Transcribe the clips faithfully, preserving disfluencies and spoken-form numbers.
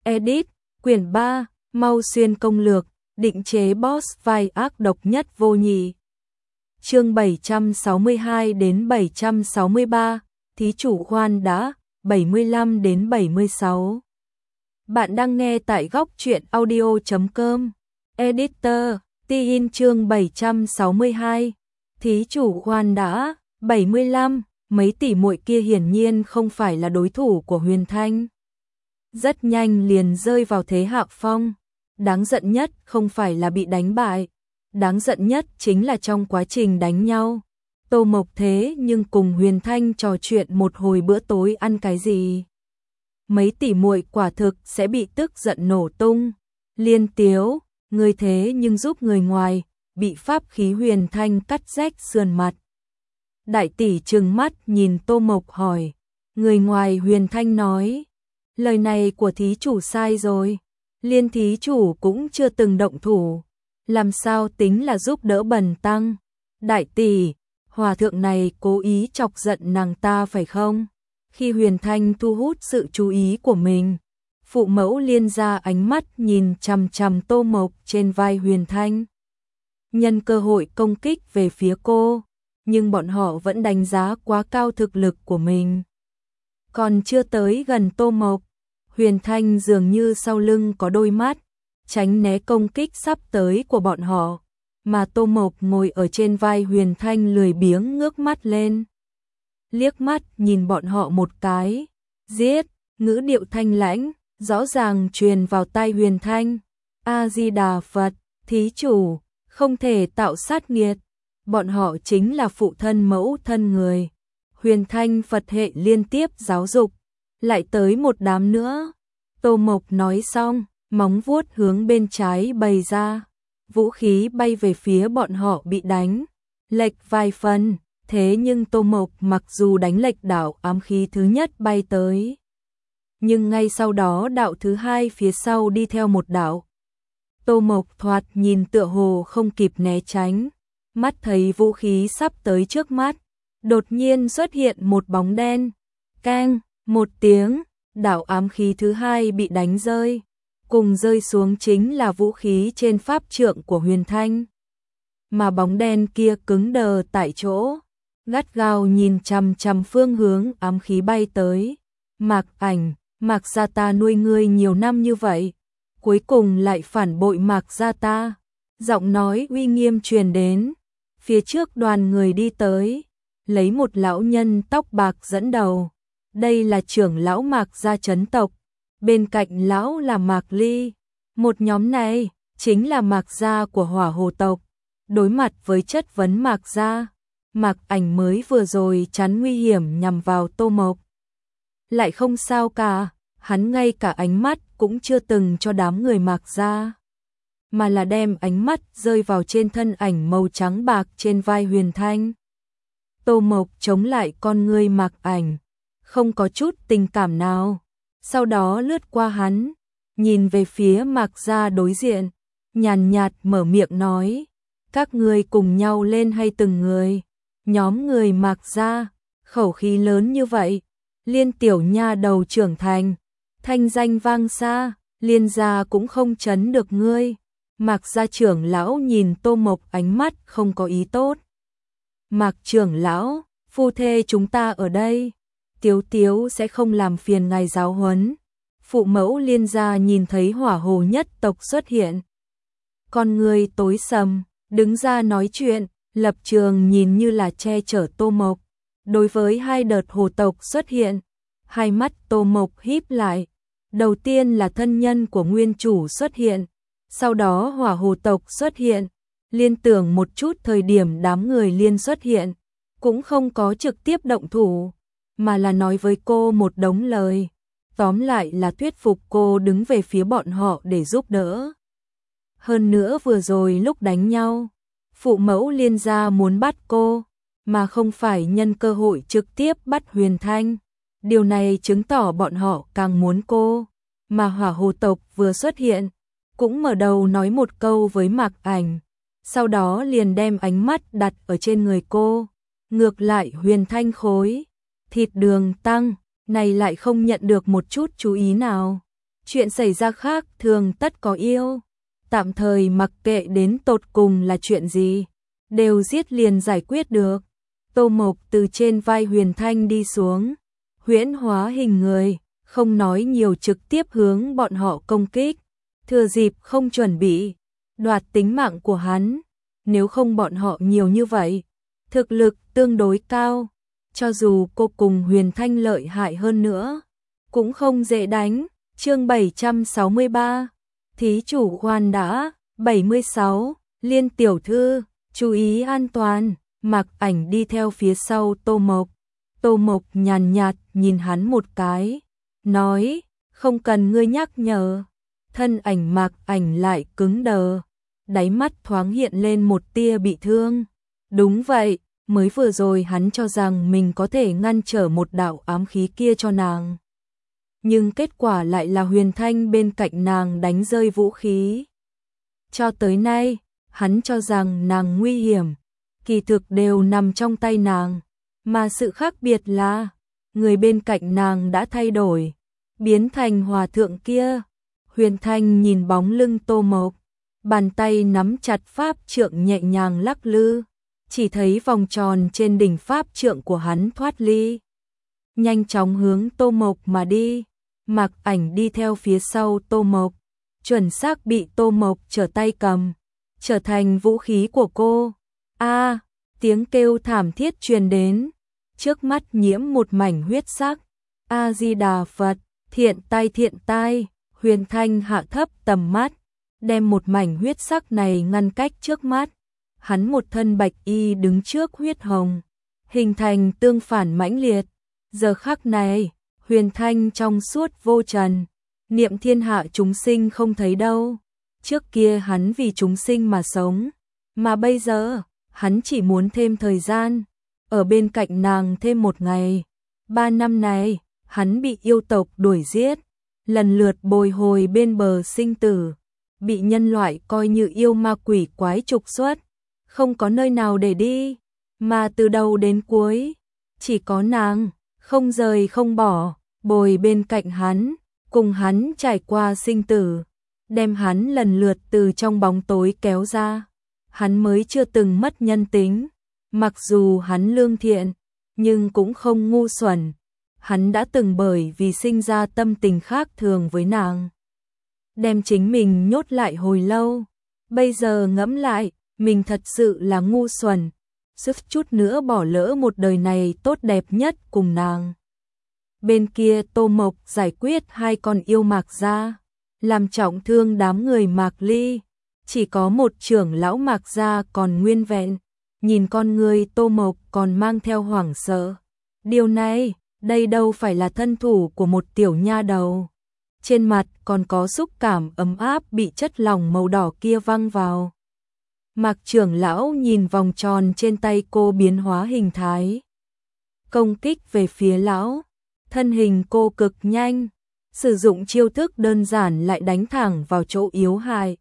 Edit, quyển ba, Mau Xuyên công lược, định chế boss vai ác độc nhất vô nhị. Chương bảy trăm sáu mươi hai đến bảy trăm sáu mươi ba, thí chủ khoan đã, bảy mươi lăm đến bảy mươi sáu. Bạn đang nghe tại góc truyện audio chấm com. Editor, Tin chương bảy trăm sáu mươi hai. Thí chủ khoan đã, bảy mươi lăm, mấy tỷ muội kia hiển nhiên không phải là đối thủ của Huyền Thanh. Rất nhanh liền rơi vào thế hạ phong. Đáng giận nhất không phải là bị đánh bại, đáng giận nhất chính là trong quá trình đánh nhau. Tô Mộc thế nhưng cùng Huyền Thanh trò chuyện một hồi bữa tối ăn cái gì. Mấy tỷ muội quả thực sẽ bị tức giận nổ tung. Liên Tiếu, người thế nhưng giúp người ngoài, bị pháp khí Huyền Thanh cắt rách sườn mặt. Đại tỷ trừng mắt nhìn Tô Mộc hỏi, người ngoài Huyền Thanh nói, lời này của thí chủ sai rồi. Liên thí chủ cũng chưa từng động thủ, làm sao tính là giúp đỡ bần tăng. Đại tỷ, hòa thượng này cố ý chọc giận nàng ta phải không? Khi Huyền Thanh thu hút sự chú ý của mình, phụ mẫu Liên ra ánh mắt nhìn chằm chằm Tô Mộc trên vai Huyền Thanh. Nhân cơ hội công kích về phía cô, nhưng bọn họ vẫn đánh giá quá cao thực lực của mình. Còn chưa tới gần Tô Mộc, Huyền Thanh dường như sau lưng có đôi mắt, tránh né công kích sắp tới của bọn họ, mà Tô Mộc ngồi ở trên vai Huyền Thanh lười biếng ngước mắt lên. Liếc mắt nhìn bọn họ một cái, giết, ngữ điệu thanh lãnh, rõ ràng truyền vào tai Huyền Thanh. A-di-đà Phật, thí chủ, không thể tạo sát nghiệt, bọn họ chính là phụ thân mẫu thân người. Huyền Thanh Phật hệ liên tiếp giáo dục. Lại tới một đám nữa. Tô Mộc nói xong, móng vuốt hướng bên trái bày ra. Vũ khí bay về phía bọn họ bị đánh. Lệch vài phần, thế nhưng Tô Mộc mặc dù đánh lệch đạo ám khí thứ nhất bay tới. Nhưng ngay sau đó đạo thứ hai phía sau đi theo một đạo. Tô Mộc thoạt nhìn tựa hồ không kịp né tránh. Mắt thấy vũ khí sắp tới trước mắt. Đột nhiên xuất hiện một bóng đen. Keng! Một tiếng, đạo ám khí thứ hai bị đánh rơi, cùng rơi xuống chính là vũ khí trên pháp trượng của Huyền Thanh. Mà bóng đen kia cứng đờ tại chỗ, gắt gao nhìn chằm chằm phương hướng ám khí bay tới. Mạc Ảnh, Mạc gia ta nuôi ngươi nhiều năm như vậy, cuối cùng lại phản bội Mạc gia ta. Giọng nói uy nghiêm truyền đến, phía trước đoàn người đi tới, lấy một lão nhân tóc bạc dẫn đầu. Đây là trưởng lão Mạc gia chấn tộc, bên cạnh lão là Mạc Ly. Một nhóm này chính là Mạc gia của Hỏa Hồ tộc. Đối mặt với chất vấn Mạc gia, Mạc Ảnh mới vừa rồi chắn nguy hiểm nhằm vào Tô Mộc. Lại không sao cả, hắn ngay cả ánh mắt cũng chưa từng cho đám người Mạc gia, mà là đem ánh mắt rơi vào trên thân ảnh màu trắng bạc trên vai Huyền Thanh. Tô Mộc chống lại con ngươi Mạc Ảnh, không có chút tình cảm nào, sau đó lướt qua hắn, nhìn về phía Mạc gia đối diện, nhàn nhạt mở miệng nói, các ngươi cùng nhau lên hay từng người? Nhóm người Mạc gia, khẩu khí lớn như vậy, Liên tiểu nha đầu trưởng thành, thanh danh vang xa, Liên gia cũng không chấn được ngươi. Mạc gia trưởng lão nhìn Tô Mộc ánh mắt không có ý tốt. Mạc trưởng lão, phu thê chúng ta ở đây. Tiếu Tiếu sẽ không làm phiền ngài giáo huấn. Phụ mẫu Liên gia nhìn thấy Hỏa Hồ nhất tộc xuất hiện, con người tối sầm, đứng ra nói chuyện, lập trường nhìn như là che chở Tô Mộc. Đối với hai đợt hồ tộc xuất hiện, hai mắt Tô Mộc híp lại. Đầu tiên là thân nhân của nguyên chủ xuất hiện, sau đó Hỏa Hồ tộc xuất hiện. Liên tưởng một chút thời điểm đám người Liên xuất hiện, cũng không có trực tiếp động thủ, mà là nói với cô một đống lời, tóm lại là thuyết phục cô đứng về phía bọn họ để giúp đỡ. Hơn nữa vừa rồi lúc đánh nhau, phụ mẫu Liên gia muốn bắt cô, mà không phải nhân cơ hội trực tiếp bắt Huyền Thanh. Điều này chứng tỏ bọn họ càng muốn cô, mà Hỏa Hồ tộc vừa xuất hiện, cũng mở đầu nói một câu với Mạc Ảnh, sau đó liền đem ánh mắt đặt ở trên người cô. Ngược lại Huyền Thanh khối thịt đường tăng này lại không nhận được một chút chú ý nào. Chuyện xảy ra khác thường tất có yêu. Tạm thời mặc kệ đến tột cùng là chuyện gì, đều giết liền giải quyết được. Tô Mộc từ trên vai Huyền Thanh đi xuống, huyễn hóa hình người, không nói nhiều trực tiếp hướng bọn họ công kích, thừa dịp không chuẩn bị, đoạt tính mạng của hắn. Nếu không bọn họ nhiều như vậy, thực lực tương đối cao, cho dù cô cùng Huyền Thanh lợi hại hơn nữa, cũng không dễ đánh. Chương bảy trăm sáu mươi ba, thí chủ khoan đã. Bảy mươi sáu, Liên tiểu thư, chú ý an toàn. Mạc Ảnh đi theo phía sau Tô Mộc. Tô Mộc nhàn nhạt nhìn hắn một cái, nói, không cần ngươi nhắc nhở. Thân ảnh Mạc Ảnh lại cứng đờ, đáy mắt thoáng hiện lên một tia bị thương. Đúng vậy, mới vừa rồi hắn cho rằng mình có thể ngăn trở một đạo ám khí kia cho nàng. Nhưng kết quả lại là Huyền Thanh bên cạnh nàng đánh rơi vũ khí. Cho tới nay, hắn cho rằng nàng nguy hiểm, kỳ thực đều nằm trong tay nàng. Mà sự khác biệt là, người bên cạnh nàng đã thay đổi, biến thành hòa thượng kia. Huyền Thanh nhìn bóng lưng Tô Mộc, bàn tay nắm chặt pháp trượng nhẹ nhàng lắc lư, chỉ thấy vòng tròn trên đỉnh pháp trượng của hắn thoát ly, nhanh chóng hướng Tô Mộc mà đi. Mạc Ảnh đi theo phía sau Tô Mộc, chuẩn xác bị Tô Mộc trở tay cầm, trở thành vũ khí của cô. A, tiếng kêu thảm thiết truyền đến, trước mắt nhiễm một mảnh huyết sắc. A Di Đà Phật, thiện tai thiện tai. Huyền Thanh hạ thấp tầm mắt, đem một mảnh huyết sắc này ngăn cách trước mắt. Hắn một thân bạch y đứng trước huyết hồng, hình thành tương phản mãnh liệt. Giờ khắc này, Huyền Thanh trong suốt vô trần, niệm thiên hạ chúng sinh không thấy đâu. Trước kia hắn vì chúng sinh mà sống, mà bây giờ, hắn chỉ muốn thêm thời gian, ở bên cạnh nàng thêm một ngày. Ba năm này, hắn bị yêu tộc đuổi giết, lần lượt bồi hồi bên bờ sinh tử, bị nhân loại coi như yêu ma quỷ quái trục xuất, không có nơi nào để đi, mà từ đầu đến cuối, chỉ có nàng, không rời không bỏ, bồi bên cạnh hắn, cùng hắn trải qua sinh tử, đem hắn lần lượt từ trong bóng tối kéo ra. Hắn mới chưa từng mất nhân tính, mặc dù hắn lương thiện, nhưng cũng không ngu xuẩn. Hắn đã từng bởi vì sinh ra tâm tình khác thường với nàng, đem chính mình nhốt lại hồi lâu. Bây giờ ngẫm lại, mình thật sự là ngu xuẩn, suýt chút nữa bỏ lỡ một đời này tốt đẹp nhất cùng nàng. Bên kia Tô Mộc giải quyết hai con yêu Mạc gia, làm trọng thương đám người Mạc Ly. Chỉ có một trưởng lão Mạc gia còn nguyên vẹn, nhìn con người Tô Mộc còn mang theo hoảng sợ. Điều này, đây đâu phải là thân thủ của một tiểu nha đầu. Trên mặt còn có xúc cảm ấm áp bị chất lỏng màu đỏ kia văng vào. Mạc trưởng lão nhìn vòng tròn trên tay cô biến hóa hình thái, công kích về phía lão. Thân hình cô cực nhanh, sử dụng chiêu thức đơn giản lại đánh thẳng vào chỗ yếu hại.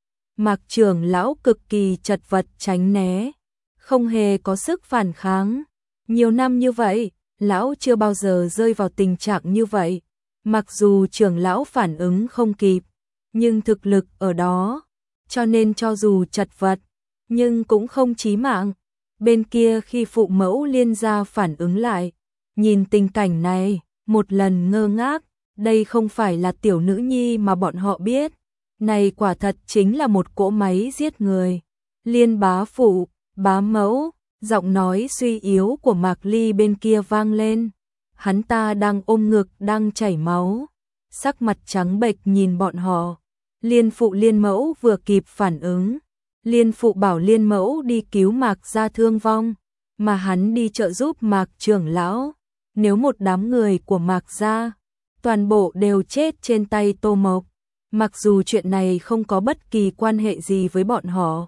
Mạc trưởng lão cực kỳ chật vật tránh né, không hề có sức phản kháng. Nhiều năm như vậy, lão chưa bao giờ rơi vào tình trạng như vậy. Mặc dù trưởng lão phản ứng không kịp, nhưng thực lực ở đó, cho nên cho dù chật vật, nhưng cũng không chí mạng. Bên kia khi phụ mẫu Liên gia phản ứng lại, nhìn tình cảnh này, một lần ngơ ngác, đây không phải là tiểu nữ nhi mà bọn họ biết. Này quả thật chính là một cỗ máy giết người. Liên bá phụ, bá mẫu, giọng nói suy yếu của Mạc Ly bên kia vang lên. Hắn ta đang ôm ngực đang chảy máu, sắc mặt trắng bệch nhìn bọn họ. Liên phụ Liên mẫu vừa kịp phản ứng, Liên phụ bảo Liên mẫu đi cứu Mạc gia thương vong, mà hắn đi trợ giúp Mạc trưởng lão. Nếu một đám người của Mạc gia, toàn bộ đều chết trên tay Tô Mộc, mặc dù chuyện này không có bất kỳ quan hệ gì với bọn họ,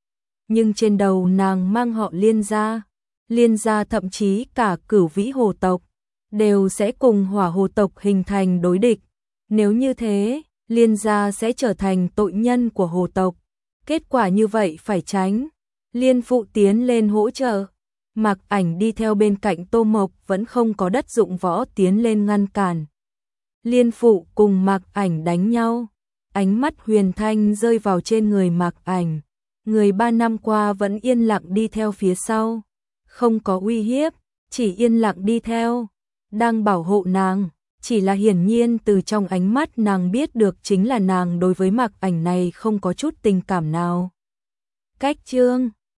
nhưng trên đầu nàng mang họ Liên gia, Liên gia thậm chí cả Cửu Vĩ Hồ tộc đều sẽ cùng Hỏa Hồ tộc hình thành đối địch. Nếu như thế, Liên gia sẽ trở thành tội nhân của Hồ tộc. Kết quả như vậy phải tránh. Liên phụ tiến lên hỗ trợ. Mạc Ảnh đi theo bên cạnh Tô Mộc vẫn không có đất dụng võ tiến lên ngăn cản. Liên Phụ cùng Mạc Ảnh đánh nhau. Ánh mắt Huyền Thanh rơi vào trên người Mạc Ảnh, người ba năm qua vẫn yên lặng đi theo phía sau, không có uy hiếp, chỉ yên lặng đi theo, đang bảo hộ nàng, chỉ là hiển nhiên từ trong ánh mắt nàng biết được chính là nàng đối với Mạc Ảnh này không có chút tình cảm nào. Cách chương